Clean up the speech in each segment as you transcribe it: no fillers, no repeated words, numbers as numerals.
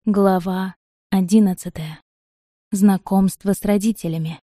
Глава 11. Знакомство с родителями.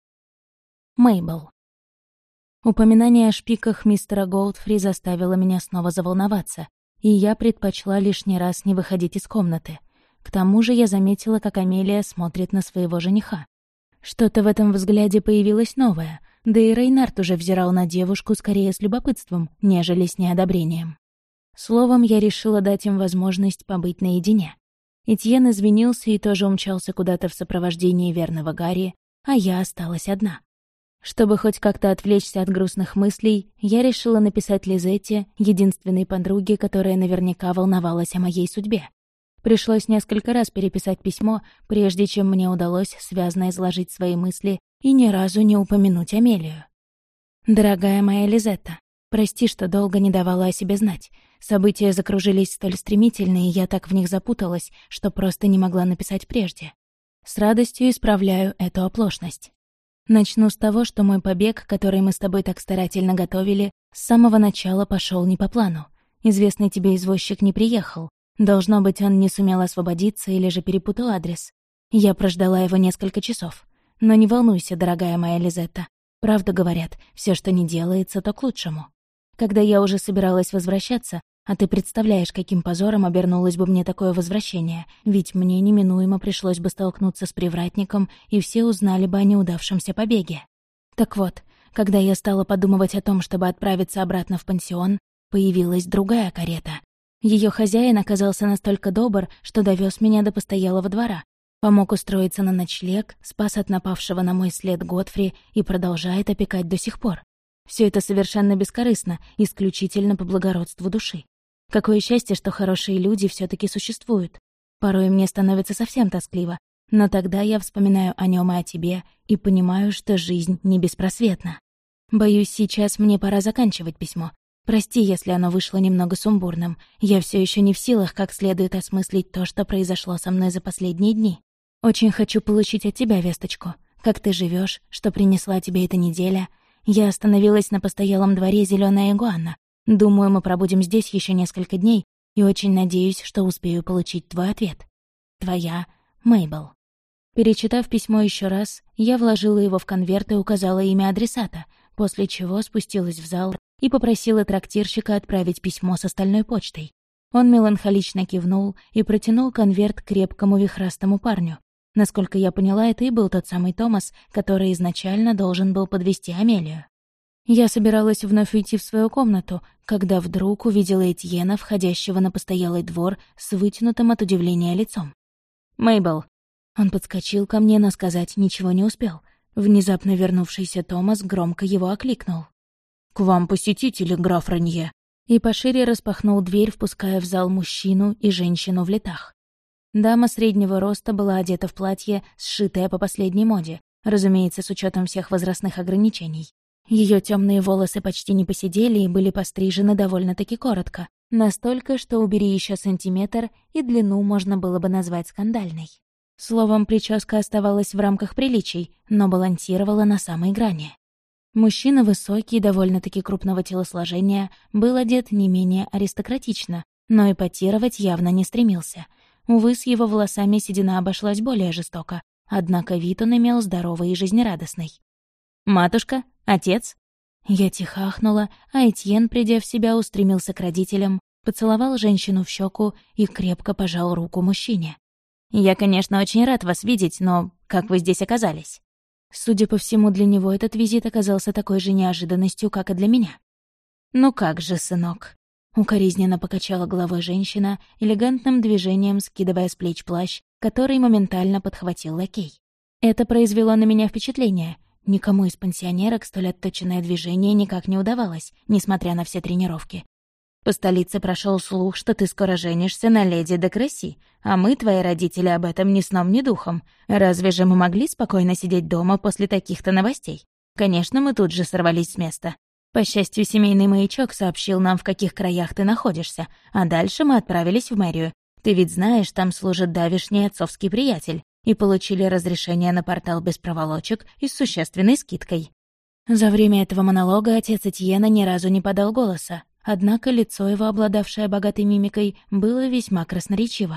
Мейбл. Упоминание о шпиках мистера Голдфри заставило меня снова заволноваться, и я предпочла лишний раз не выходить из комнаты. К тому же я заметила, как Амелия смотрит на своего жениха. Что-то в этом взгляде появилось новое, да и Рейнард уже взирал на девушку скорее с любопытством, нежели с неодобрением. Словом, я решила дать им возможность побыть наедине. Этьен извинился и тоже умчался куда-то в сопровождении верного Гарри, а я осталась одна. Чтобы хоть как-то отвлечься от грустных мыслей, я решила написать Лизетте, единственной подруге, которая наверняка волновалась о моей судьбе. Пришлось несколько раз переписать письмо, прежде чем мне удалось связно изложить свои мысли и ни разу не упомянуть Амелию. «Дорогая моя Лизетта, прости, что долго не давала о себе знать. События закружились столь стремительно, и я так в них запуталась, что просто не могла написать прежде. С радостью исправляю эту оплошность. Начну с того, что мой побег, который мы с тобой так старательно готовили, с самого начала пошел не по плану. Известный тебе извозчик не приехал. Должно быть, он не сумел освободиться или же перепутал адрес. Я прождала его несколько часов. Но не волнуйся, дорогая моя Лизетта. Правда говорят, все, что не делается, то к лучшему. Когда я уже собиралась возвращаться, а ты представляешь, каким позором обернулось бы мне такое возвращение, ведь мне неминуемо пришлось бы столкнуться с привратником, и все узнали бы о неудавшемся побеге. Так вот, когда я стала подумывать о том, чтобы отправиться обратно в пансион, появилась другая карета. Ее хозяин оказался настолько добр, что довез меня до постоялого двора, помог устроиться на ночлег, спас от напавшего на мой след Годфри и продолжает опекать до сих пор. Все это совершенно бескорыстно, исключительно по благородству души. Какое счастье, что хорошие люди все таки существуют. Порой мне становится совсем тоскливо, но тогда я вспоминаю о нем и о тебе и понимаю, что жизнь не беспросветна. Боюсь, сейчас мне пора заканчивать письмо. Прости, если оно вышло немного сумбурным. Я все еще не в силах как следует осмыслить то, что произошло со мной за последние дни. Очень хочу получить от тебя весточку. Как ты живешь, что принесла тебе эта неделя. Я остановилась на постоялом дворе «Зелёная игуана». Думаю, мы пробудем здесь еще несколько дней, и очень надеюсь, что успею получить твой ответ. Твоя Мейбл. Перечитав письмо еще раз, я вложила его в конверт и указала имя адресата, после чего спустилась в зал и попросила трактирщика отправить письмо с остальной почтой. Он меланхолично кивнул и протянул конверт крепкому вихрастому парню. Насколько я поняла, это и был тот самый Томас, который изначально должен был подвезти Амелию. Я собиралась вновь уйти в свою комнату, когда вдруг увидела Этьена, входящего на постоялый двор с вытянутым от удивления лицом. «Мейбл». Он подскочил ко мне, но сказать ничего не успел. Внезапно вернувшийся Томас громко его окликнул. «К вам посетители, граф Ранье», и пошире распахнул дверь, впуская в зал мужчину и женщину в летах. Дама среднего роста была одета в платье, сшитое по последней моде, разумеется, с учетом всех возрастных ограничений. Ее темные волосы почти не поседели и были пострижены довольно-таки коротко, настолько, что убери еще сантиметр, и длину можно было бы назвать скандальной. Словом, прическа оставалась в рамках приличий, но балансировала на самой грани. Мужчина высокий, довольно-таки крупного телосложения, был одет не менее аристократично, но эпатировать явно не стремился. Увы, с его волосами седина обошлась более жестоко, однако вид он имел здоровый и жизнерадостный. «Матушка? Отец?» Я тихо ахнула, а Этьен, придя в себя, устремился к родителям, поцеловал женщину в щеку и крепко пожал руку мужчине. «Я, конечно, очень рад вас видеть, но как вы здесь оказались?» Судя по всему, для него этот визит оказался такой же неожиданностью, как и для меня. «Ну как же, сынок?» Укоризненно покачала головой женщина, элегантным движением скидывая с плеч плащ, который моментально подхватил лакей. Это произвело на меня впечатление. Никому из пансионерок столь отточенное движение никак не удавалось, несмотря на все тренировки. «По столице прошел слух, что ты скоро женишься на леди де Кресси, а мы, твои родители, об этом ни сном, ни духом. Разве же мы могли спокойно сидеть дома после таких-то новостей? Конечно, мы тут же сорвались с места. По счастью, семейный маячок сообщил нам, в каких краях ты находишься, а дальше мы отправились в мэрию. Ты ведь знаешь, там служит давишний отцовский приятель, и получили разрешение на портал без проволочек и с существенной скидкой». За время этого монолога отец Этьена ни разу не подал голоса, однако лицо его, обладавшее богатой мимикой, было весьма красноречиво.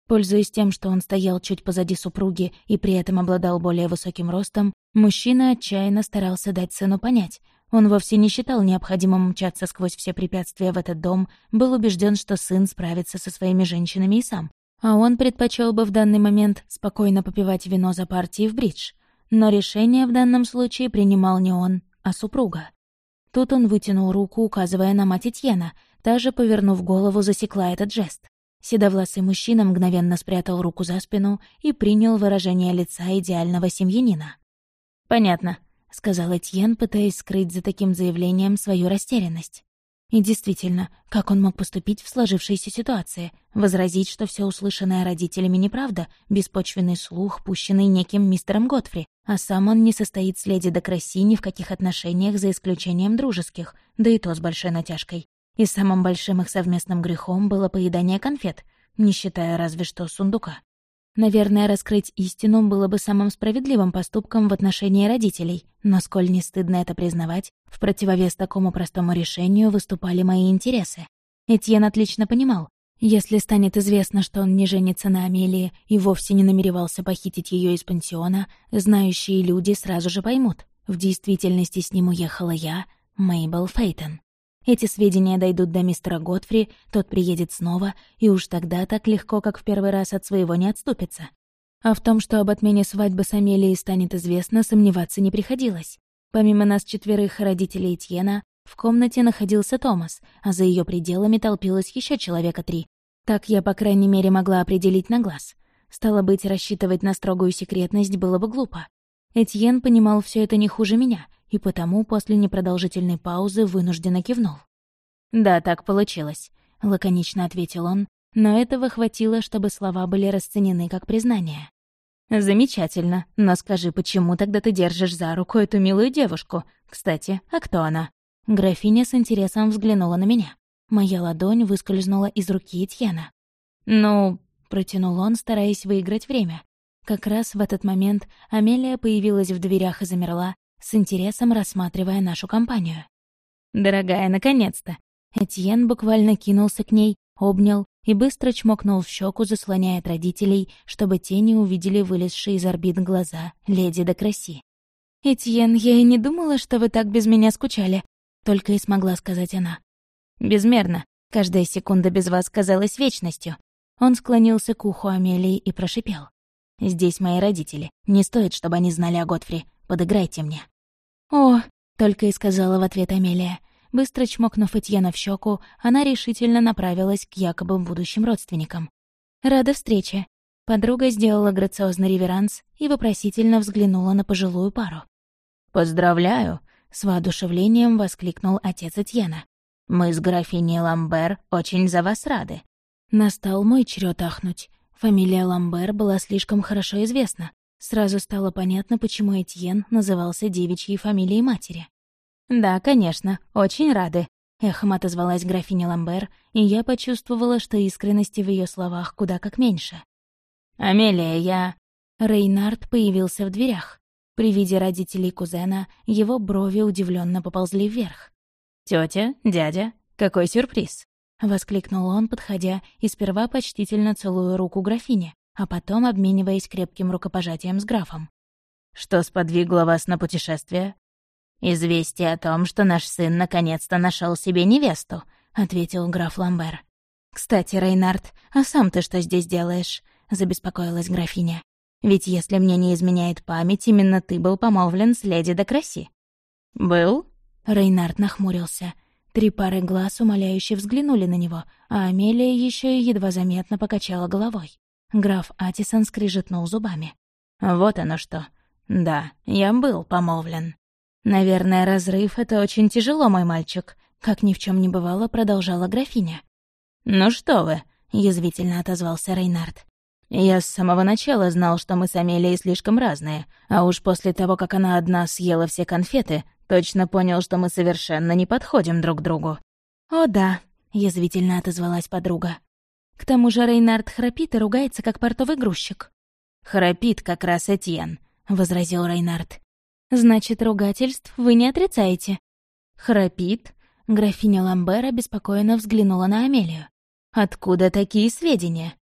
Пользуясь тем, что он стоял чуть позади супруги и при этом обладал более высоким ростом, мужчина отчаянно старался дать сыну понять. Он вовсе не считал необходимым мчаться сквозь все препятствия в этот дом, был убежден, что сын справится со своими женщинами и сам. А он предпочел бы в данный момент спокойно попивать вино за партией в бридж. Но решение в данном случае принимал не он, а супруга. Тут он вытянул руку, указывая на мать Этьена, та же, повернув голову, засекла этот жест. Седовласый мужчина мгновенно спрятал руку за спину и принял выражение лица идеального семьянина. «Понятно», — сказал Этьен, пытаясь скрыть за таким заявлением свою растерянность. И действительно, как он мог поступить в сложившейся ситуации? Возразить, что все услышанное родителями неправда, беспочвенный слух, пущенный неким мистером Готфри, а сам он не состоит с леди де Кресси ни в каких отношениях за исключением дружеских, да и то с большой натяжкой. И самым большим их совместным грехом было поедание конфет, не считая разве что сундука. Наверное, раскрыть истину было бы самым справедливым поступком в отношении родителей, но, сколь не стыдно это признавать, в противовес такому простому решению выступали мои интересы. Этьен отлично понимал, если станет известно, что он не женится на Амелии и вовсе не намеревался похитить ее из пансиона, знающие люди сразу же поймут, в действительности с ним уехала я, Мейбл Фейтон. Эти сведения дойдут до мистера Готфри, тот приедет снова, и уж тогда так легко, как в первый раз, от своего не отступится. А в том, что об отмене свадьбы с Амелией станет известно, сомневаться не приходилось. Помимо нас четверых родителей Этьена, в комнате находился Томас, а за ее пределами толпилось еще человека 3. Так я, по крайней мере, могла определить на глаз. Стало быть, рассчитывать на строгую секретность было бы глупо. Этьен понимал все это не хуже меня, и потому после непродолжительной паузы вынужденно кивнул. «Да, так получилось», — лаконично ответил он, но этого хватило, чтобы слова были расценены как признание. «Замечательно, но скажи, почему тогда ты держишь за руку эту милую девушку? Кстати, а кто она?» Графиня с интересом взглянула на меня. Моя ладонь выскользнула из руки Этьена. «Ну...» — протянул он, стараясь выиграть время. Как раз в этот момент Амелия появилась в дверях и замерла, с интересом рассматривая нашу компанию. «Дорогая, наконец-то!» Этьен буквально кинулся к ней, обнял и быстро чмокнул в щеку, заслоняя от родителей, чтобы те не увидели вылезшие из орбит глаза леди де Кресси. «Этьен, я и не думала, что вы так без меня скучали», — только и смогла сказать она. «Безмерно. Каждая секунда без вас казалась вечностью». Он склонился к уху Амелии и прошипел. «Здесь мои родители. Не стоит, чтобы они знали о Готфри. Подыграйте мне». «О», — только и сказала в ответ Амелия. Быстро чмокнув Этьена в щеку, она решительно направилась к якобы будущим родственникам. «Рада встрече». Подруга сделала грациозный реверанс и вопросительно взглянула на пожилую пару. «Поздравляю», — с воодушевлением воскликнул отец Этьена. «Мы с графиней Ламбер очень за вас рады». Настал мой черед ахнуть. Фамилия Ламбер была слишком хорошо известна. Сразу стало понятно, почему Этьен назывался девичьей фамилией матери. «Да, конечно, очень рады», — эхом отозвалась графиня Ламбер, и я почувствовала, что искренности в ее словах куда как меньше. «Амелия, я...» Рейнард появился в дверях. При виде родителей кузена его брови удивленно поползли вверх. «Тётя, дядя, какой сюрприз!» — воскликнул он, подходя и сперва почтительно целуя руку графине, а потом обмениваясь крепким рукопожатием с графом. «Что сподвигло вас на путешествие?» «Известие о том, что наш сын наконец-то нашел себе невесту», — ответил граф Ламбер. «Кстати, Рейнард, а сам ты что здесь делаешь?» — забеспокоилась графиня. «Ведь если мне не изменяет память, именно ты был помолвлен с леди де Кресси». «Был?» — Рейнард нахмурился. 3 пары глаз умоляюще взглянули на него, а Амелия еще и едва заметно покачала головой. Граф Атисон скрижетнул зубами. «Вот оно что. Да, я был помолвлен». «Наверное, разрыв — это очень тяжело, мой мальчик», — как ни в чем не бывало, продолжала графиня. «Ну что вы», — язвительно отозвался Рейнард. «Я с самого начала знал, что мы с Амелией слишком разные, а уж после того, как она одна съела все конфеты, точно понял, что мы совершенно не подходим друг к другу». «О да», — язвительно отозвалась подруга. «К тому же Рейнард храпит и ругается, как портовый грузчик». «Храпит как раз Этьен», — возразил Рейнард. «Значит, ругательств вы не отрицаете?» «Храпит?» — графиня Ламбер обеспокоенно взглянула на Амелию. «Откуда такие сведения?»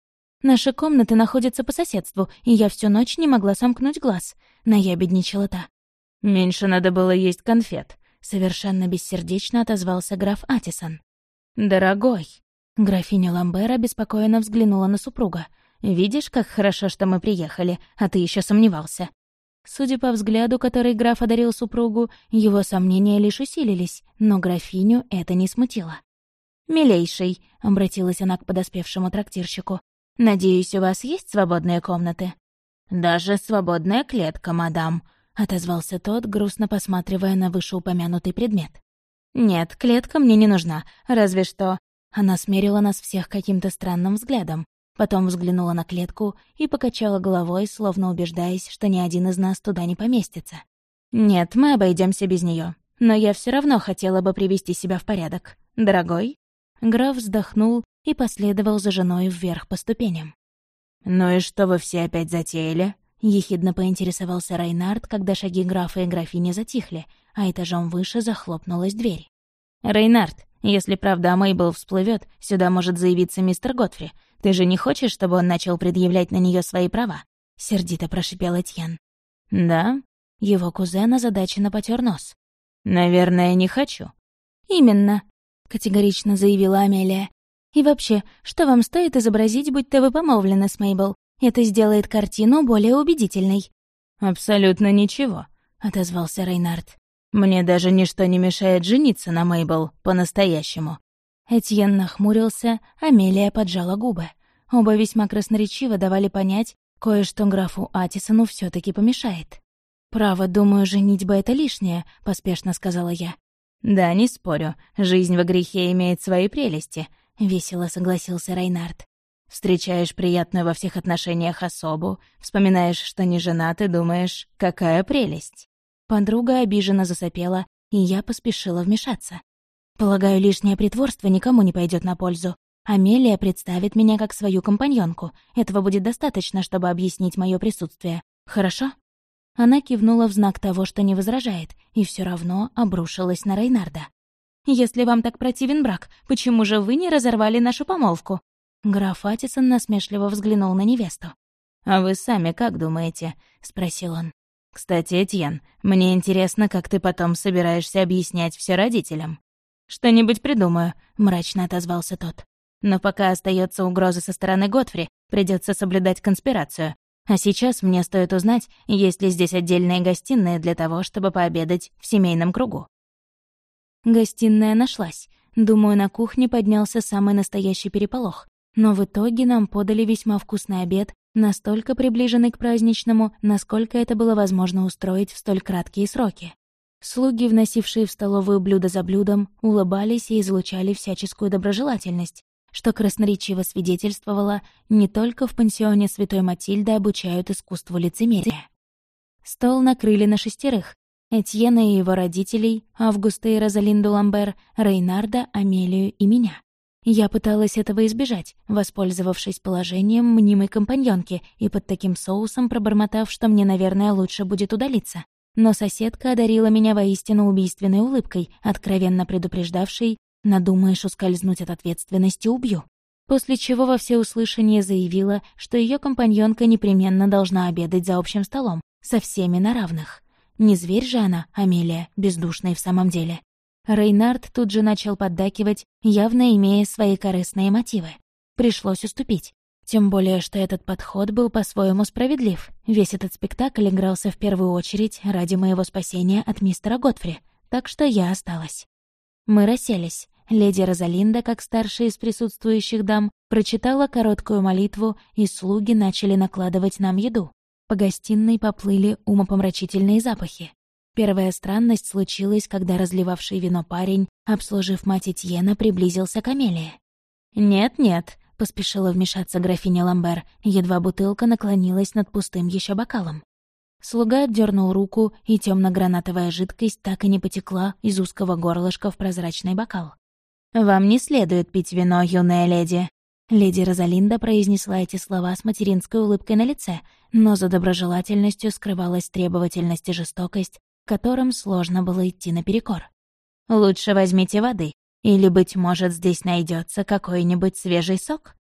Наши комнаты находятся по соседству, и я всю ночь не могла сомкнуть глаз. Наябедничала та. «Меньше надо было есть конфет», — совершенно бессердечно отозвался граф Атисон. «Дорогой». Графиня Ламбер обеспокоенно взглянула на супруга. «Видишь, как хорошо, что мы приехали, а ты еще сомневался». Судя по взгляду, который граф одарил супругу, его сомнения лишь усилились, но графиню это не смутило. «Милейший», — обратилась она к подоспевшему трактирщику, — «надеюсь, у вас есть свободные комнаты?» «Даже свободная клетка, мадам», — отозвался тот, грустно посматривая на вышеупомянутый предмет. «Нет, клетка мне не нужна, разве что...» Она смерила нас всех каким-то странным взглядом, потом взглянула на клетку и покачала головой, словно убеждаясь, что ни один из нас туда не поместится. «Нет, мы обойдемся без нее. Но я все равно хотела бы привести себя в порядок. Дорогой?» Граф вздохнул и последовал за женой вверх по ступеням. «Ну и что вы все опять затеяли?» — ехидно поинтересовался Рейнард, когда шаги графа и графини затихли, а этажом выше захлопнулась дверь. «Рейнард, если правда о Мейбл всплывет, сюда может заявиться мистер Готфри. Ты же не хочешь, чтобы он начал предъявлять на нее свои права?» — сердито прошипел Этьен. «Да?» — его кузен озадаченно потер нос. «Наверное, не хочу». «Именно», — категорично заявила Амелия. «И вообще, что вам стоит изобразить, будто вы помолвлены с Мейбл? Это сделает картину более убедительной». «Абсолютно ничего», — отозвался Рейнард. «Мне даже ничто не мешает жениться на Мейбл по-настоящему». Этьен нахмурился, Амелия поджала губы. Оба весьма красноречиво давали понять, кое-что графу Атисону все таки помешает. «Право, думаю, женитьба — это лишнее», — поспешно сказала я. «Да, не спорю, жизнь во грехе имеет свои прелести», — весело согласился Рейнард. «Встречаешь приятную во всех отношениях особу, вспоминаешь, что не женат, и думаешь, какая прелесть». Подруга обиженно засопела, и я поспешила вмешаться. «Полагаю, лишнее притворство никому не пойдет на пользу. Амелия представит меня как свою компаньонку. Этого будет достаточно, чтобы объяснить мое присутствие. Хорошо?» Она кивнула в знак того, что не возражает, и все равно обрушилась на Рейнарда. «Если вам так противен брак, почему же вы не разорвали нашу помолвку?» Граф Атисон насмешливо взглянул на невесту. «А вы сами как думаете?» — спросил он. «Кстати, Этьен, мне интересно, как ты потом собираешься объяснять все родителям». «Что-нибудь придумаю», — мрачно отозвался тот. «Но пока остается угроза со стороны Готфри, придется соблюдать конспирацию. А сейчас мне стоит узнать, есть ли здесь отдельные гостиные для того, чтобы пообедать в семейном кругу». Гостиная нашлась. Думаю, на кухне поднялся самый настоящий переполох. Но в итоге нам подали весьма вкусный обед, настолько приближенный к праздничному, насколько это было возможно устроить в столь краткие сроки. Слуги, вносившие в столовую блюдо за блюдом, улыбались и излучали всяческую доброжелательность, что красноречиво свидетельствовало, не только в пансионе Святой Матильды обучают искусству лицемерия. Стол накрыли на 6: Этьена и его родителей, Августа и Розалинду Ламбер, Рейнарда, Амелию и меня. Я пыталась этого избежать, воспользовавшись положением мнимой компаньонки и под таким соусом пробормотав, что мне, наверное, лучше будет удалиться. Но соседка одарила меня воистину убийственной улыбкой, откровенно предупреждавшей: «Надумаешь ускользнуть от ответственности — убью». После чего во всеуслышание заявила, что ее компаньонка непременно должна обедать за общим столом, со всеми на равных. Не зверь же она, Амелия, бездушная в самом деле. Рейнард тут же начал поддакивать, явно имея свои корыстные мотивы. Пришлось уступить. Тем более, что этот подход был по-своему справедлив. Весь этот спектакль игрался в первую очередь ради моего спасения от мистера Готфри, так что я осталась. Мы расселись. Леди Розалинда, как старшая из присутствующих дам, прочитала короткую молитву, и слуги начали накладывать нам еду. По гостиной поплыли умопомрачительные запахи. Первая странность случилась, когда разливавший вино парень, обслужив мать Этьена, приблизился к Амелии. «Нет-нет», — поспешила вмешаться графиня Ламбер, едва бутылка наклонилась над пустым еще бокалом. Слуга отдернул руку, и темно-гранатовая жидкость так и не потекла из узкого горлышка в прозрачный бокал. «Вам не следует пить вино, юная леди». Леди Розалинда произнесла эти слова с материнской улыбкой на лице, но за доброжелательностью скрывалась требовательность и жестокость, которым сложно было идти наперекор. «Лучше возьмите воды, или, быть может, здесь найдется какой-нибудь свежий сок?»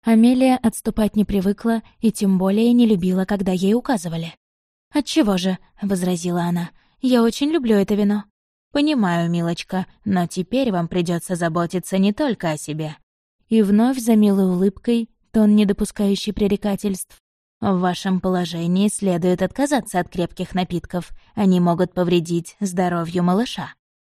Амелия отступать не привыкла и тем более не любила, когда ей указывали. «Отчего же?» — возразила она. «Я очень люблю это вино». «Понимаю, милочка, но теперь вам придется заботиться не только о себе». И вновь за милой улыбкой, тон, не допускающий пререкательств. «В вашем положении следует отказаться от крепких напитков. Они могут повредить здоровью малыша».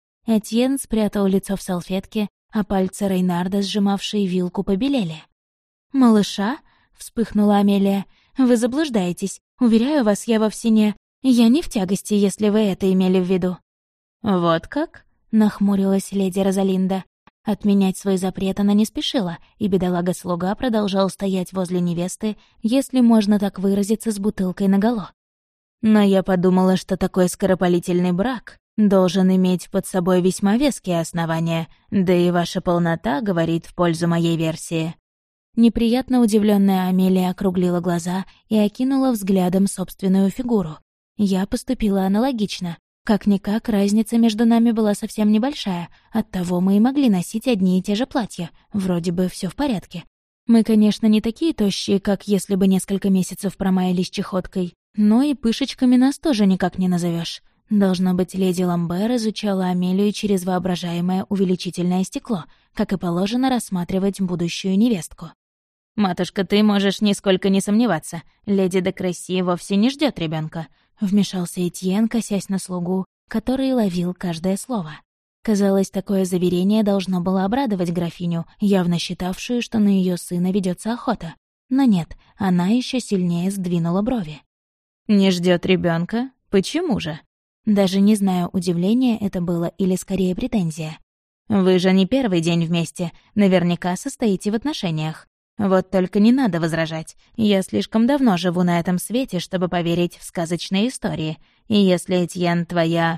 Этьен спрятал лицо в салфетке, а пальцы Рейнарда, сжимавшие вилку, побелели. «Малыша?» — вспыхнула Амелия. «Вы заблуждаетесь. Уверяю вас, я вовсе не... Я не в тягости, если вы это имели в виду». «Вот как?» — нахмурилась леди Розалинда. Отменять свой запрет она не спешила, и бедолага-слуга продолжал стоять возле невесты, если можно так выразиться, с бутылкой наголо. «Но я подумала, что такой скоропалительный брак должен иметь под собой весьма веские основания, да и ваша полнота говорит в пользу моей версии». Неприятно удивленная Амелия округлила глаза и окинула взглядом собственную фигуру. Я поступила аналогично. Как-никак, разница между нами была совсем небольшая, оттого мы и могли носить одни и те же платья, вроде бы все в порядке. Мы, конечно, не такие тощие, как если бы несколько месяцев промаялись чехоткой, но и пышечками нас тоже никак не назовешь. Должно быть, леди Ламбер изучала Амелию через воображаемое увеличительное стекло, как и положено рассматривать будущую невестку. «Матушка, ты можешь нисколько не сомневаться. Леди де Кресси вовсе не ждет ребенка. Вмешался Этьен, косясь на слугу, который ловил каждое слово. Казалось, такое заверение должно было обрадовать графиню, явно считавшую, что на ее сына ведется охота. Но нет, она еще сильнее сдвинула брови. «Не ждет ребенка? Почему же?» Даже не знаю, удивление это было или скорее претензия. «Вы же не первый день вместе, наверняка состоите в отношениях. Вот только не надо возражать. Я слишком давно живу на этом свете, чтобы поверить в сказочные истории. И если, Этьен, твоя...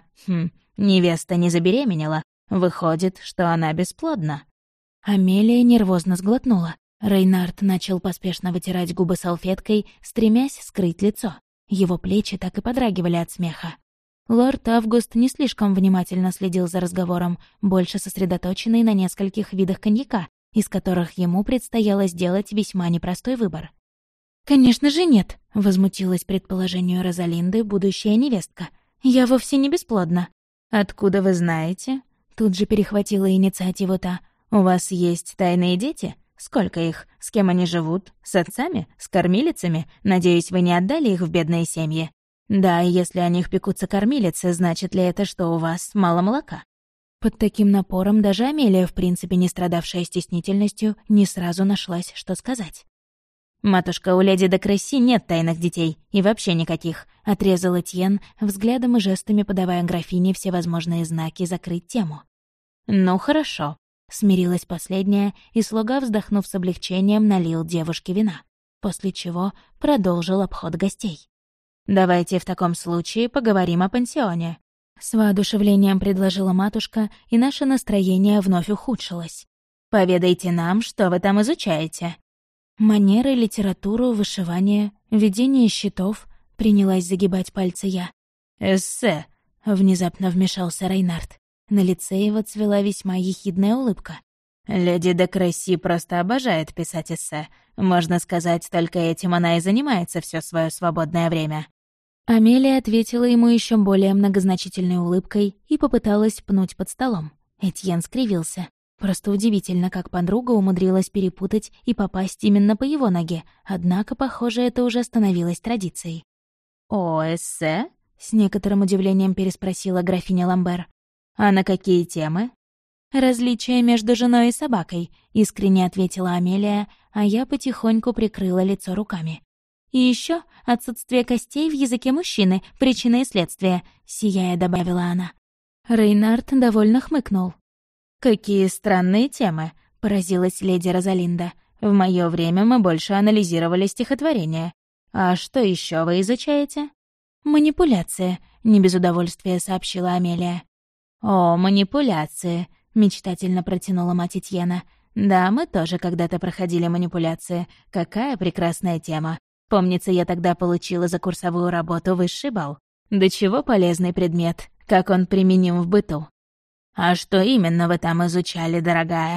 невеста не забеременела, выходит, что она бесплодна». Амелия нервозно сглотнула. Рейнард начал поспешно вытирать губы салфеткой, стремясь скрыть лицо. Его плечи так и подрагивали от смеха. Лорд Август не слишком внимательно следил за разговором, больше сосредоточенный на нескольких видах коньяка, из которых ему предстояло сделать весьма непростой выбор. «Конечно же нет», — возмутилась предположению Розалинды будущая невестка. «Я вовсе не бесплодна». «Откуда вы знаете?» Тут же перехватила инициативу та. «У вас есть тайные дети? Сколько их? С кем они живут? С отцами? С кормилицами? Надеюсь, вы не отдали их в бедные семьи? Да, и если о них пекутся кормилицы, значит ли это, что у вас мало молока?» Под таким напором даже Амелия, в принципе не страдавшая стеснительностью, не сразу нашлась, что сказать. «Матушка, у леди де Кресси нет тайных детей, и вообще никаких», — отрезал Этьен, взглядом и жестами подавая графине всевозможные знаки закрыть тему. «Ну, хорошо», — смирилась последняя, и слуга, вздохнув с облегчением, налил девушке вина, после чего продолжил обход гостей. «Давайте в таком случае поговорим о пансионе». С воодушевлением предложила матушка, и наше настроение вновь ухудшилось. «Поведайте нам, что вы там изучаете». «Манеры, литературу, вышивание, ведение счетов», — принялась загибать пальцы я. «Эссе», — внезапно вмешался Рейнард. На лице его цвела весьма ехидная улыбка. «Леди де Кресси просто обожает писать эссе. Можно сказать, только этим она и занимается все свое свободное время». Амелия ответила ему еще более многозначительной улыбкой и попыталась пнуть под столом. Этьен скривился. Просто удивительно, как подруга умудрилась перепутать и попасть именно по его ноге, однако, похоже, это уже становилось традицией. «О, эссе?» — с некоторым удивлением переспросила графиня Ламбер. «А на какие темы?» «Различия между женой и собакой», — искренне ответила Амелия, а я потихоньку прикрыла лицо руками. «И еще отсутствие костей в языке мужчины, причина и следствие», — сияя добавила она. Рейнард довольно хмыкнул. «Какие странные темы», — поразилась леди Розалинда. «В моё время мы больше анализировали стихотворения. А что еще вы изучаете?» «Манипуляция», — не без удовольствия сообщила Амелия. «О, манипуляции», — мечтательно протянула мать Этьена. «Да, мы тоже когда-то проходили манипуляции. Какая прекрасная тема. Помнится, я тогда получила за курсовую работу высший балл. До чего полезный предмет, как он применим в быту». «А что именно вы там изучали, дорогая?» —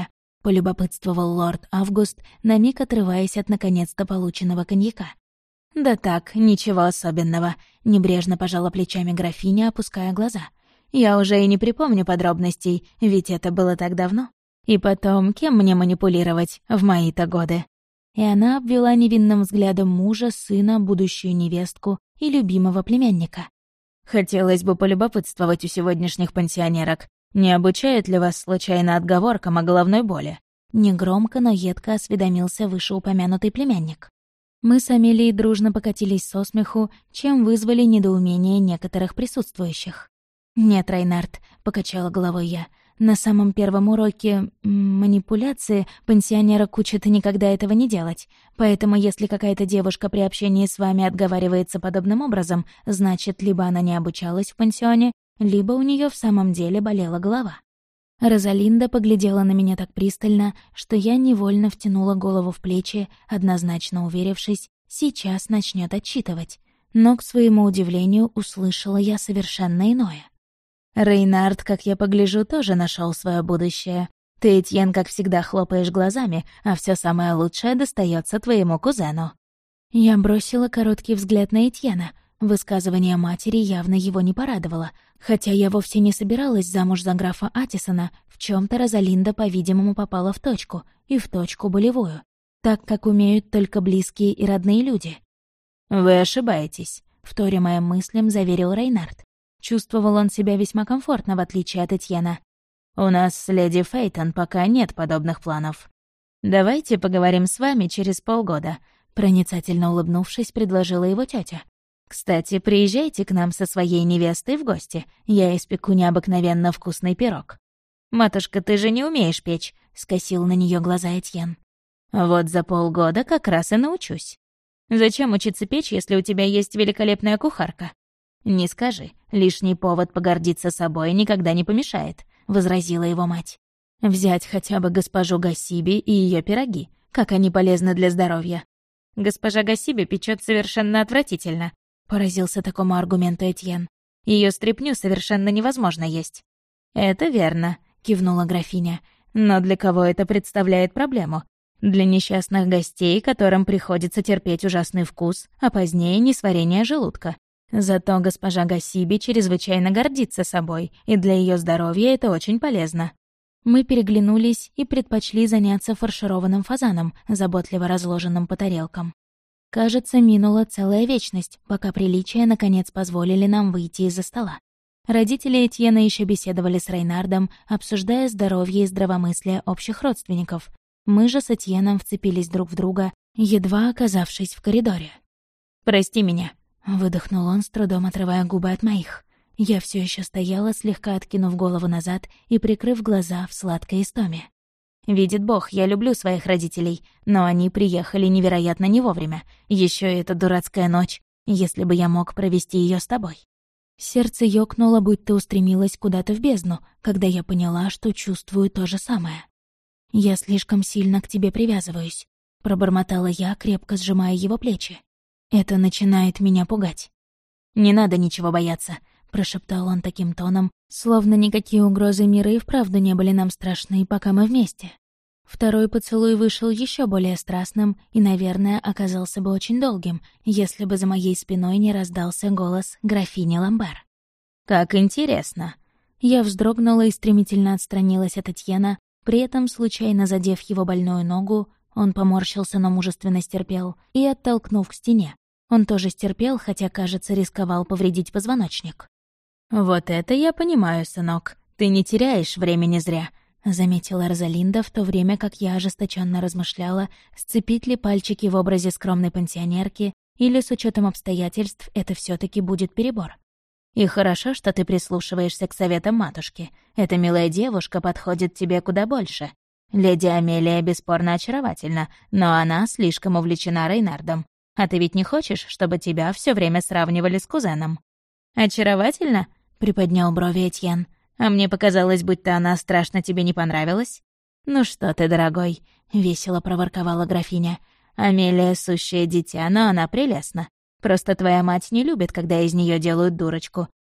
полюбопытствовал лорд Август, на миг отрываясь от наконец-то полученного коньяка. «Да так, ничего особенного», — небрежно пожала плечами графиня, опуская глаза. «Я уже и не припомню подробностей, ведь это было так давно. И потом, кем мне манипулировать в мои-то годы?» И она обвела невинным взглядом мужа, сына, будущую невестку и любимого племянника. «Хотелось бы полюбопытствовать у сегодняшних пансионерок. Не обучают ли вас случайно отговоркам о головной боли?» Негромко, но едко осведомился вышеупомянутый племянник. Мы с Амелией дружно покатились со смеху, чем вызвали недоумение некоторых присутствующих. «Нет, Райнард», — покачала головой я, — «на самом первом уроке манипуляции пансионерок учат никогда этого не делать, поэтому если какая-то девушка при общении с вами отговаривается подобным образом, значит, либо она не обучалась в пансионе, либо у нее в самом деле болела голова». Розалинда поглядела на меня так пристально, что я невольно втянула голову в плечи, однозначно уверившись, сейчас начнет отчитывать. Но, к своему удивлению, услышала я совершенно иное. «Рейнард, как я погляжу, тоже нашел свое будущее. Ты, Этьен, как всегда, хлопаешь глазами, а все самое лучшее достается твоему кузену». Я бросила короткий взгляд на Этьена. Высказывание матери явно его не порадовало, хотя я вовсе не собиралась замуж за графа Атисона, в чем то Розалинда, по-видимому, попала в точку, и в точку болевую, так как умеют только близкие и родные люди. «Вы ошибаетесь», — вторя моим мыслям заверил Рейнард. Чувствовал он себя весьма комфортно, в отличие от Этьена. «У нас с леди Фейтон пока нет подобных планов. Давайте поговорим с вами через полгода», — проницательно улыбнувшись, предложила его тетя. «Кстати, приезжайте к нам со своей невестой в гости. Я испеку необыкновенно вкусный пирог». «Матушка, ты же не умеешь печь», — скосил на нее глаза Этьен. «Вот за полгода как раз и научусь». «Зачем учиться печь, если у тебя есть великолепная кухарка?» «Не скажи, лишний повод погордиться собой никогда не помешает», — возразила его мать. «Взять хотя бы госпожу Гассиби и ее пироги, как они полезны для здоровья». «Госпожа Гассиби печет совершенно отвратительно», — поразился такому аргументу Этьен. Ее стряпню совершенно невозможно есть». «Это верно», — кивнула графиня. «Но для кого это представляет проблему? Для несчастных гостей, которым приходится терпеть ужасный вкус, а позднее несварение желудка. Зато госпожа Гассиби чрезвычайно гордится собой, и для ее здоровья это очень полезно». Мы переглянулись и предпочли заняться фаршированным фазаном, заботливо разложенным по тарелкам. Кажется, минула целая вечность, пока приличия наконец позволили нам выйти из-за стола. Родители Этьена еще беседовали с Рейнардом, обсуждая здоровье и здравомыслие общих родственников. Мы же с Этьеном вцепились друг в друга, едва оказавшись в коридоре. «Прости меня», — выдохнул он, с трудом отрывая губы от моих. Я все еще стояла, слегка откинув голову назад и прикрыв глаза в сладкой истоме. «Видит Бог, я люблю своих родителей, но они приехали невероятно не вовремя. Еще и эта дурацкая ночь, если бы я мог провести ее с тобой». Сердце ёкнуло, будто устремилось куда-то в бездну, когда я поняла, что чувствую то же самое. «Я слишком сильно к тебе привязываюсь», — пробормотала я, крепко сжимая его плечи. «Это начинает меня пугать». «Не надо ничего бояться», — прошептал он таким тоном, словно никакие угрозы мира и вправду не были нам страшны, пока мы вместе. Второй поцелуй вышел еще более страстным и, наверное, оказался бы очень долгим, если бы за моей спиной не раздался голос графини Ламбер. «Как интересно!» Я вздрогнула и стремительно отстранилась от Этьена, при этом случайно задев его больную ногу, он поморщился, но мужественно стерпел, и оттолкнув к стене. Он тоже стерпел, хотя, кажется, рисковал повредить позвоночник. «Вот это я понимаю, сынок. Ты не теряешь времени зря», — заметила Розалинда, в то время как я ожесточенно размышляла, сцепить ли пальчики в образе скромной пансионерки, или, с учетом обстоятельств, это все таки будет перебор. «И хорошо, что ты прислушиваешься к советам матушки. Эта милая девушка подходит тебе куда больше. Леди Амелия бесспорно очаровательна, но она слишком увлечена Рейнардом. А ты ведь не хочешь, чтобы тебя все время сравнивали с кузеном?» «Очаровательно?» — приподнял брови Этьен. «А мне показалось, будто она страшно тебе не понравилась». «Ну что ты, дорогой», — весело проворковала графиня. «Амелия — сущее дитя, но она прелестна. Просто твоя мать не любит, когда из нее делают дурочку.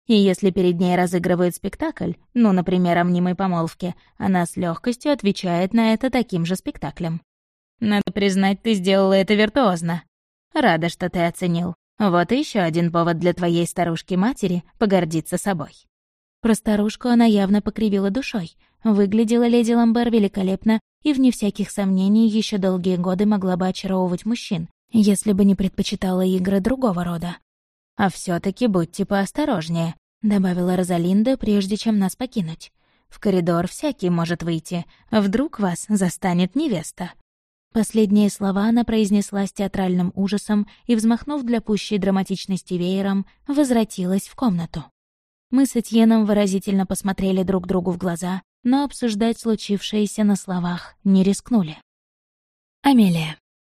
И если перед ней разыгрывают спектакль, ну, например, о мнимой помолвке, она с легкостью отвечает на это таким же спектаклем. Надо признать, ты сделала это виртуозно. Рада, что ты оценил. Вот и еще один повод для твоей старушки-матери погордиться собой. Про старушку она явно покривила душой. Выглядела леди Ламбер великолепно и, вне всяких сомнений, еще долгие годы могла бы очаровывать мужчин, если бы не предпочитала игры другого рода. «А все таки будьте поосторожнее», — добавила Розалинда, прежде чем нас покинуть. «В коридор всякий может выйти. Вдруг вас застанет невеста». Последние слова она произнесла с театральным ужасом и, взмахнув для пущей драматичности веером, возвратилась в комнату. Мы с Этьеном выразительно посмотрели друг другу в глаза, но обсуждать случившееся на словах не рискнули. Амелия.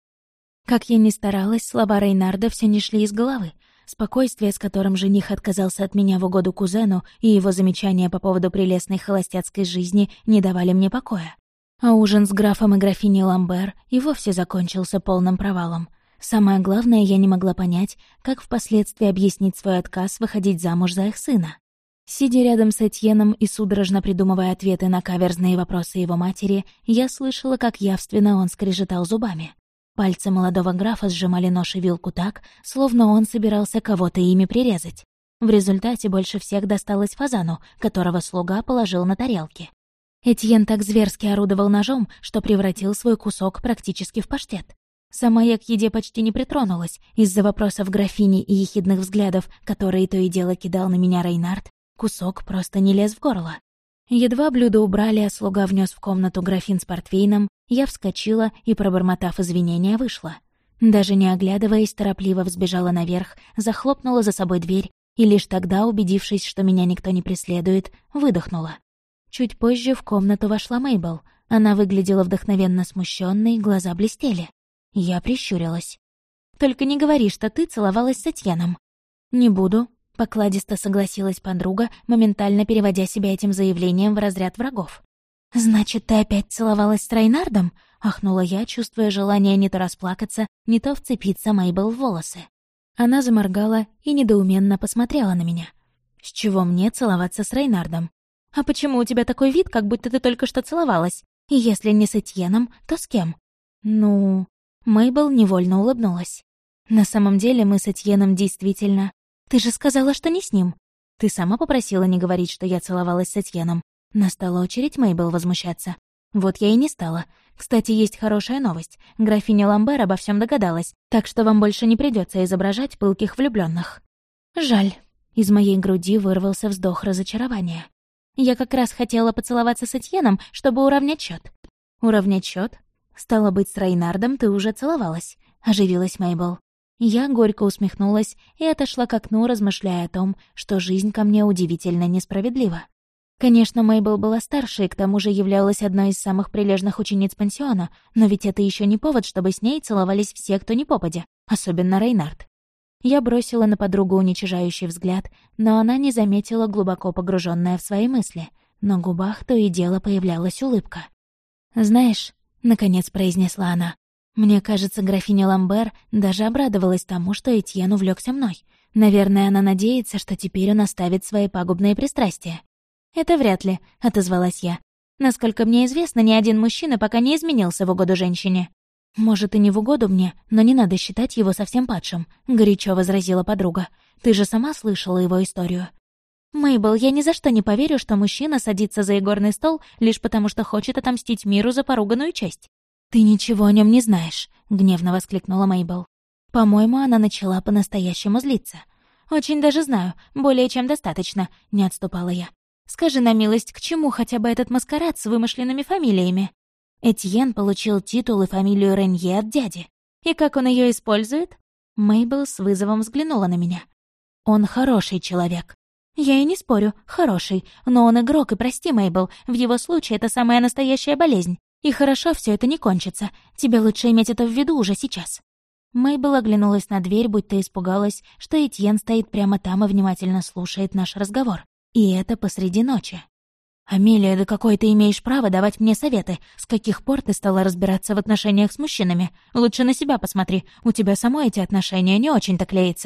Как я ни старалась, слова Рейнарда все не шли из головы. Спокойствие, с которым жених отказался от меня в угоду кузену, и его замечания по поводу прелестной холостяцкой жизни не давали мне покоя. А ужин с графом и графиней Ламбер и вовсе закончился полным провалом. Самое главное, я не могла понять, как впоследствии объяснить свой отказ выходить замуж за их сына. Сидя рядом с Этьеном и судорожно придумывая ответы на каверзные вопросы его матери, я слышала, как явственно он скрежетал зубами. Пальцы молодого графа сжимали нож и вилку так, словно он собирался кого-то ими прирезать. В результате больше всех досталось фазану, которого слуга положил на тарелки. Этьен так зверски орудовал ножом, что превратил свой кусок практически в паштет. Сама я к еде почти не притронулась. Из-за вопросов графини и ехидных взглядов, которые то и дело кидал на меня Рейнард, кусок просто не лез в горло. Едва блюдо убрали, а слуга внес в комнату графин с портвейном, я вскочила и, пробормотав извинения, вышла. Даже не оглядываясь, торопливо взбежала наверх, захлопнула за собой дверь и лишь тогда, убедившись, что меня никто не преследует, выдохнула. Чуть позже в комнату вошла Мейбл. Она выглядела вдохновенно смущенной, глаза блестели. Я прищурилась. «Только не говори, что ты целовалась с Этьеном». «Не буду», — покладисто согласилась подруга, моментально переводя себя этим заявлением в разряд врагов. «Значит, ты опять целовалась с Рейнардом?» — ахнула я, чувствуя желание не то расплакаться, не то вцепиться Мейбл в волосы. Она заморгала и недоуменно посмотрела на меня. «С чего мне целоваться с Рейнардом? А почему у тебя такой вид, как будто ты только что целовалась? И если не с Этьеном, то с кем?» «Ну...» Мейбл невольно улыбнулась. «На самом деле мы с Этьеном действительно...» «Ты же сказала, что не с ним!» «Ты сама попросила не говорить, что я целовалась с Этьеном». Настала очередь Мейбл возмущаться. Вот я и не стала. Кстати, есть хорошая новость. Графиня Ламбер обо всем догадалась, так что вам больше не придется изображать пылких влюбленных. «Жаль». Из моей груди вырвался вздох разочарования. Я как раз хотела поцеловаться с Этьеном, чтобы уравнять счет. «Уравнять счет? Стало быть, с Рейнардом ты уже целовалась», — оживилась Мейбл. Я горько усмехнулась и отошла к окну, размышляя о том, что жизнь ко мне удивительно несправедлива. Конечно, Мейбл была старше и к тому же являлась одной из самых прилежных учениц пансиона, но ведь это еще не повод, чтобы с ней целовались все, кто не попадя, особенно Рейнард. Я бросила на подругу уничижающий взгляд, но она не заметила, глубоко погруженная в свои мысли. На губах то и дело появлялась улыбка. «Знаешь», — наконец произнесла она, «мне кажется, графиня Ламбер даже обрадовалась тому, что Этьен увлёкся мной. Наверное, она надеется, что теперь он оставит свои пагубные пристрастия». «Это вряд ли», — отозвалась я. «Насколько мне известно, ни один мужчина пока не изменился в угоду женщине». «Может, и не в угоду мне, но не надо считать его совсем падшим», — горячо возразила подруга. «Ты же сама слышала его историю». «Мейбл, я ни за что не поверю, что мужчина садится за игорный стол лишь потому, что хочет отомстить миру за поруганную честь». «Ты ничего о нем не знаешь», — гневно воскликнула Мейбл. По-моему, она начала по-настоящему злиться. «Очень даже знаю, более чем достаточно», — не отступала я. «Скажи на милость, к чему хотя бы этот маскарад с вымышленными фамилиями?» Этьен получил титул и фамилию Ренье от дяди. И как он ее использует? Мейбл с вызовом взглянула на меня. Он хороший человек. Я и не спорю, хороший, но он игрок, и прости, Мейбл, в его случае это самая настоящая болезнь. И хорошо все это не кончится. Тебе лучше иметь это в виду уже сейчас. Мейбл оглянулась на дверь, будто испугалась, что Этьен стоит прямо там и внимательно слушает наш разговор. И это посреди ночи. «Амелия, да какое ты имеешь право давать мне советы? С каких пор ты стала разбираться в отношениях с мужчинами? Лучше на себя посмотри, у тебя самой эти отношения не очень-то клеятся».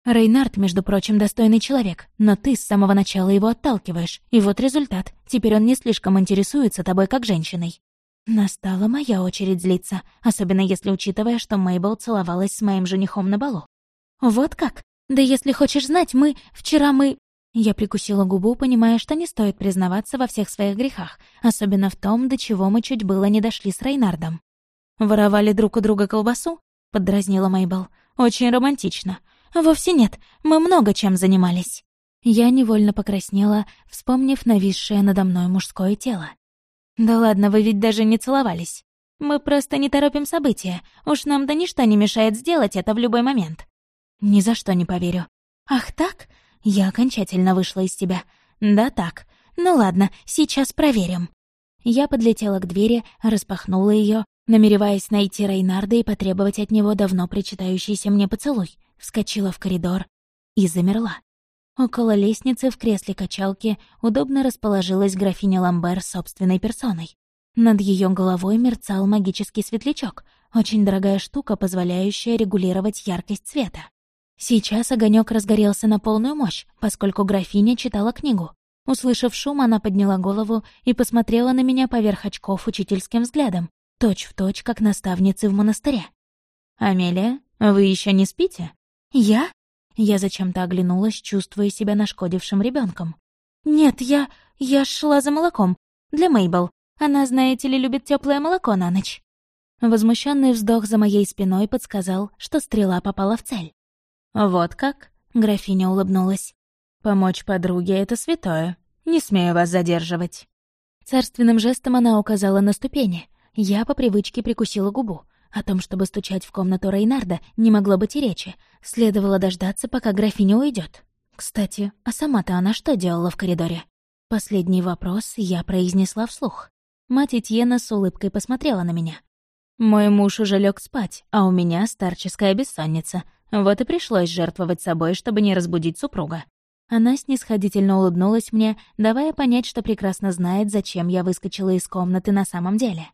Рейнард, между прочим, достойный человек, но ты с самого начала его отталкиваешь, и вот результат. Теперь он не слишком интересуется тобой как женщиной. Настала моя очередь злиться, особенно если учитывая, что Мейбл целовалась с моим женихом на балу. Вот как? Да если хочешь знать, вчера мы... Я прикусила губу, понимая, что не стоит признаваться во всех своих грехах, особенно в том, до чего мы чуть было не дошли с Рейнардом. «Воровали друг у друга колбасу?» — поддразнила Мейбл. «Очень романтично». «Вовсе нет, мы много чем занимались». Я невольно покраснела, вспомнив нависшее надо мной мужское тело. «Да ладно, вы ведь даже не целовались. Мы просто не торопим события. Уж нам-то ничто не мешает сделать это в любой момент». «Ни за что не поверю». «Ах так? Я окончательно вышла из себя». «Да так. Ну ладно, сейчас проверим». Я подлетела к двери, распахнула ее, намереваясь найти Рейнарда и потребовать от него давно причитающийся мне поцелуй. Вскочила в коридор и замерла. Около лестницы в кресле качалки удобно расположилась графиня Ламбер собственной персоной. Над ее головой мерцал магический светлячок, очень дорогая штука, позволяющая регулировать яркость света. Сейчас огонек разгорелся на полную мощь, поскольку графиня читала книгу. Услышав шум, она подняла голову и посмотрела на меня поверх очков учительским взглядом, точь-в-точь, как наставницы в монастыре. «Амелия, вы еще не спите?» «Я?» Я зачем-то оглянулась, чувствуя себя нашкодившим ребенком. «Нет, я шла за молоком. Для Мейбл. Она, знаете ли, любит теплое молоко на ночь». Возмущенный вздох за моей спиной подсказал, что стрела попала в цель. «Вот как?» — графиня улыбнулась. «Помочь подруге — это святое. Не смею вас задерживать». Царственным жестом она указала на ступени. Я по привычке прикусила губу. О том, чтобы стучать в комнату Рейнарда, не могло быть и речи. Следовало дождаться, пока графиня уйдет. Кстати, а сама-то она что делала в коридоре? Последний вопрос я произнесла вслух. Мать Этьена с улыбкой посмотрела на меня. «Мой муж уже лег спать, а у меня старческая бессонница. Вот и пришлось жертвовать собой, чтобы не разбудить супруга». Она снисходительно улыбнулась мне, давая понять, что прекрасно знает, зачем я выскочила из комнаты на самом деле.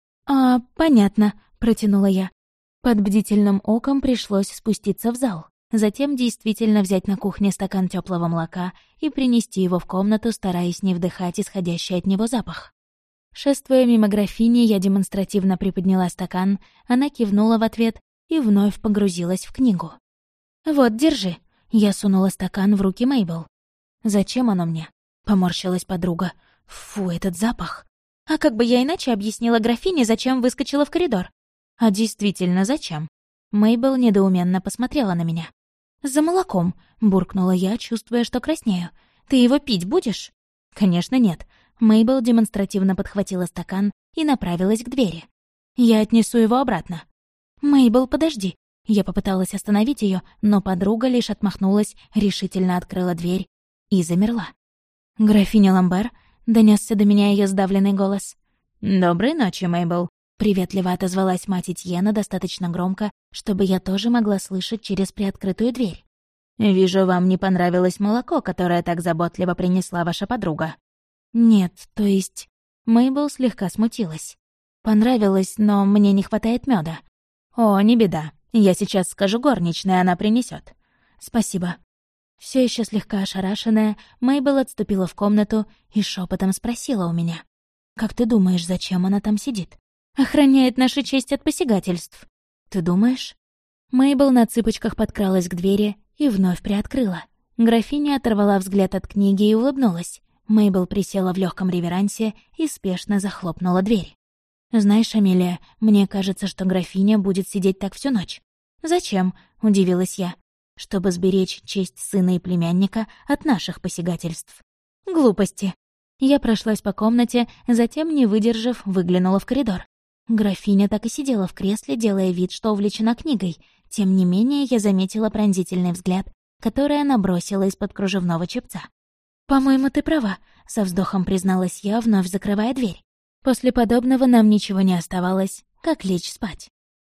Понятно», — протянула я. Под бдительным оком пришлось спуститься в зал, затем действительно взять на кухне стакан теплого молока и принести его в комнату, стараясь не вдыхать исходящий от него запах. Шествуя мимо графини, я демонстративно приподняла стакан, она кивнула в ответ и вновь погрузилась в книгу. «Вот, держи». Я сунула стакан в руки Мейбл. «Зачем оно мне?» — поморщилась подруга. «Фу, этот запах!» «А как бы я иначе объяснила графине, зачем выскочила в коридор?» «А действительно, зачем?» Мейбл недоуменно посмотрела на меня. «За молоком», — буркнула я, чувствуя, что краснею. «Ты его пить будешь?» «Конечно, нет». Мейбл демонстративно подхватила стакан и направилась к двери. «Я отнесу его обратно». «Мейбл, подожди». Я попыталась остановить ее, но подруга лишь отмахнулась, решительно открыла дверь и замерла. «Графиня Ламбер», — донесся до меня ее сдавленный голос. «Доброй ночи, Мейбл», — приветливо отозвалась мать Этьена достаточно громко, чтобы я тоже могла слышать через приоткрытую дверь. «Вижу, вам не понравилось молоко, которое так заботливо принесла ваша подруга». «Нет, то есть...» Мейбл слегка смутилась. «Понравилось, но мне не хватает меда». «О, не беда. Я сейчас скажу горничной, она принесет. «Спасибо». Все еще слегка ошарашенная, Мейбл отступила в комнату и шепотом спросила у меня. «Как ты думаешь, зачем она там сидит?» «Охраняет нашу честь от посягательств». «Ты думаешь?» Мейбл на цыпочках подкралась к двери и вновь приоткрыла. Графиня оторвала взгляд от книги и улыбнулась. Мейбл присела в легком реверансе и спешно захлопнула дверь. «Знаешь, Амелия, мне кажется, что графиня будет сидеть так всю ночь». «Зачем?» — удивилась я. «Чтобы сберечь честь сына и племянника от наших посягательств». «Глупости». Я прошлась по комнате, затем, не выдержав, выглянула в коридор. Графиня так и сидела в кресле, делая вид, что увлечена книгой. Тем не менее, я заметила пронзительный взгляд, который она бросила из-под кружевного чепца. «По-моему, ты права», — со вздохом призналась я, вновь закрывая дверь. После подобного нам ничего не оставалось, как лечь спать.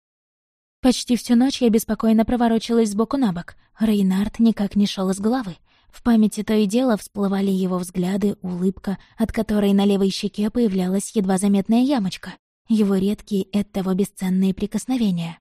Почти всю ночь я беспокойно проворочилась сбоку на бок. Рейнард никак не шел из головы. В памяти то и дело всплывали его взгляды, улыбка, от которой на левой щеке появлялась едва заметная ямочка, его редкие и оттого бесценные прикосновения.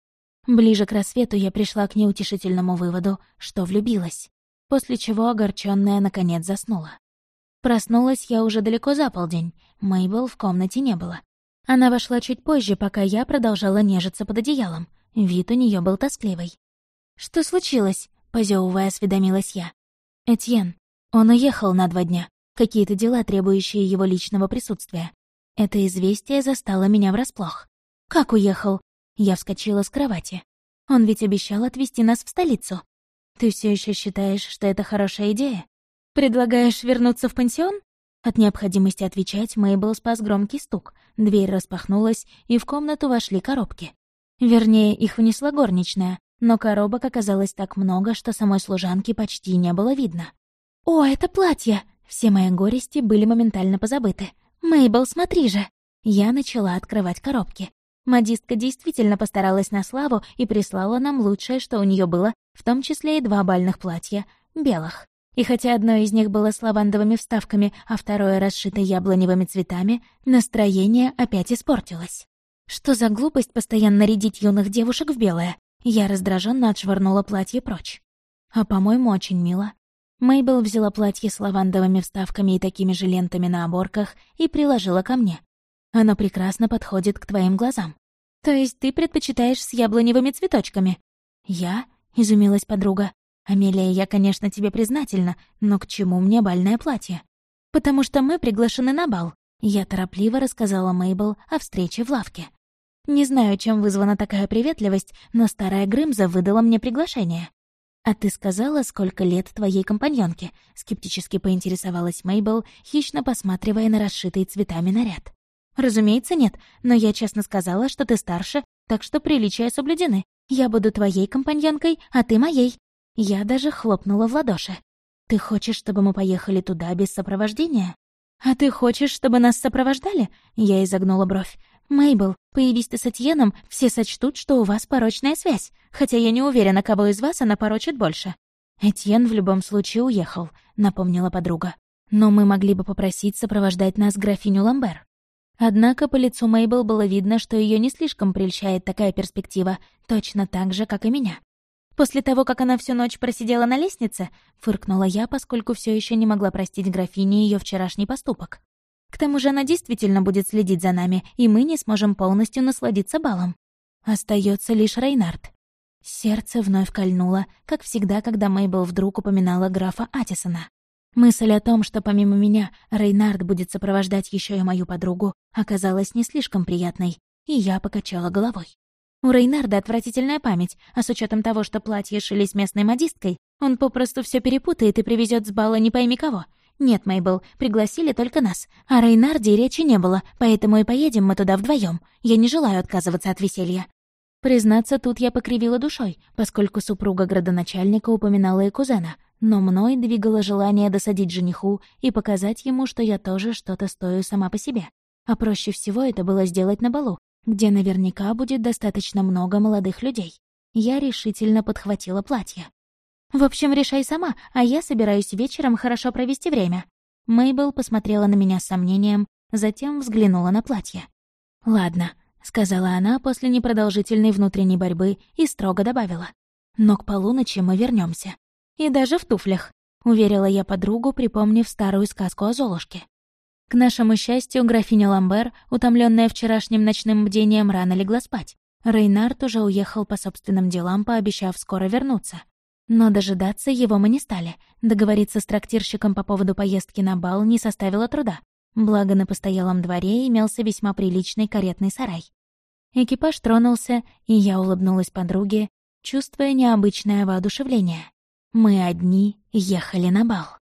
Ближе к рассвету я пришла к неутешительному выводу, что влюбилась, после чего огорчённая наконец заснула. Проснулась я уже далеко за полдень, Мейбл в комнате не было. Она вошла чуть позже, пока я продолжала нежиться под одеялом. Вид у неё был тоскливый. «Что случилось?» — позёвывая, осведомилась я. «Этьен. Он уехал на 2 дня. Какие-то дела, требующие его личного присутствия. Это известие застало меня врасплох. Как уехал?» Я вскочила с кровати. «Он ведь обещал отвезти нас в столицу. Ты все еще считаешь, что это хорошая идея? Предлагаешь вернуться в пансион?» От необходимости отвечать Мейбл спас громкий стук. Дверь распахнулась, и в комнату вошли коробки. Вернее, их внесла горничная, но коробок оказалось так много, что самой служанки почти не было видно. «О, это платье!» Все мои горести были моментально позабыты. «Мейбл, смотри же!» Я начала открывать коробки. Модистка действительно постаралась на славу и прислала нам лучшее, что у нее было, в том числе и 2 бальных платья, белых. И хотя одно из них было с лавандовыми вставками, а второе расшито яблоневыми цветами, настроение опять испортилось. Что за глупость постоянно рядить юных девушек в белое? Я раздраженно отшвырнула платье прочь. А, по-моему, очень мило. Мейбл взяла платье с лавандовыми вставками и такими же лентами на оборках и приложила ко мне. Оно прекрасно подходит к твоим глазам. То есть ты предпочитаешь с яблоневыми цветочками? Я? — изумилась подруга. Амелия, я, конечно, тебе признательна, но к чему мне бальное платье? Потому что мы приглашены на бал. Я торопливо рассказала Мейбл о встрече в лавке. Не знаю, чем вызвана такая приветливость, но старая Грымза выдала мне приглашение. «А ты сказала, сколько лет твоей компаньонке?» — скептически поинтересовалась Мейбл, хищно посматривая на расшитый цветами наряд. «Разумеется, нет, но я честно сказала, что ты старше, так что приличия соблюдены. Я буду твоей компаньонкой, а ты моей». Я даже хлопнула в ладоши. «Ты хочешь, чтобы мы поехали туда без сопровождения?» «А ты хочешь, чтобы нас сопровождали?» Я изогнула бровь. «Мейбл, появись ты с Этьеном, все сочтут, что у вас порочная связь, хотя я не уверена, кого из вас она порочит больше». «Этьен в любом случае уехал», — напомнила подруга. «Но мы могли бы попросить сопровождать нас графиню Ламбер». Однако по лицу Мейбл было видно, что ее не слишком прельщает такая перспектива, точно так же, как и меня. «После того, как она всю ночь просидела на лестнице», — фыркнула я, поскольку все еще не могла простить графине ее вчерашний поступок. «К тому же она действительно будет следить за нами, и мы не сможем полностью насладиться балом. Остается лишь Рейнард». Сердце вновь кольнуло, как всегда, когда Мейбл вдруг упоминала графа Атисона. Мысль о том, что помимо меня Рейнард будет сопровождать еще и мою подругу, оказалась не слишком приятной, и я покачала головой. У Рейнарда отвратительная память, а с учетом того, что платье шили с местной модисткой, он попросту все перепутает и привезет с бала не пойми кого. Нет, Мейбл, пригласили только нас, а Рейнарде речи не было, поэтому и поедем мы туда вдвоем. Я не желаю отказываться от веселья. Признаться, тут я покривила душой, поскольку супруга градоначальника упоминала и кузена, но мной двигало желание досадить жениху и показать ему, что я тоже что-то стою сама по себе. А проще всего это было сделать на балу, где наверняка будет достаточно много молодых людей. Я решительно подхватила платье. «В общем, решай сама, а я собираюсь вечером хорошо провести время». Мейбл посмотрела на меня с сомнением, затем взглянула на платье. «Ладно», — сказала она после непродолжительной внутренней борьбы и строго добавила. «Но к полуночи мы вернемся. И даже в туфлях», — уверила я подругу, припомнив старую сказку о Золушке. К нашему счастью, графиня Ламбер, утомленная вчерашним ночным бдением, рано легла спать. Рейнард уже уехал по собственным делам, пообещав скоро вернуться. Но дожидаться его мы не стали. Договориться с трактирщиком по поводу поездки на бал не составило труда. Благо, на постоялом дворе имелся весьма приличный каретный сарай. Экипаж тронулся, и я улыбнулась подруге, чувствуя необычное воодушевление. Мы одни ехали на бал.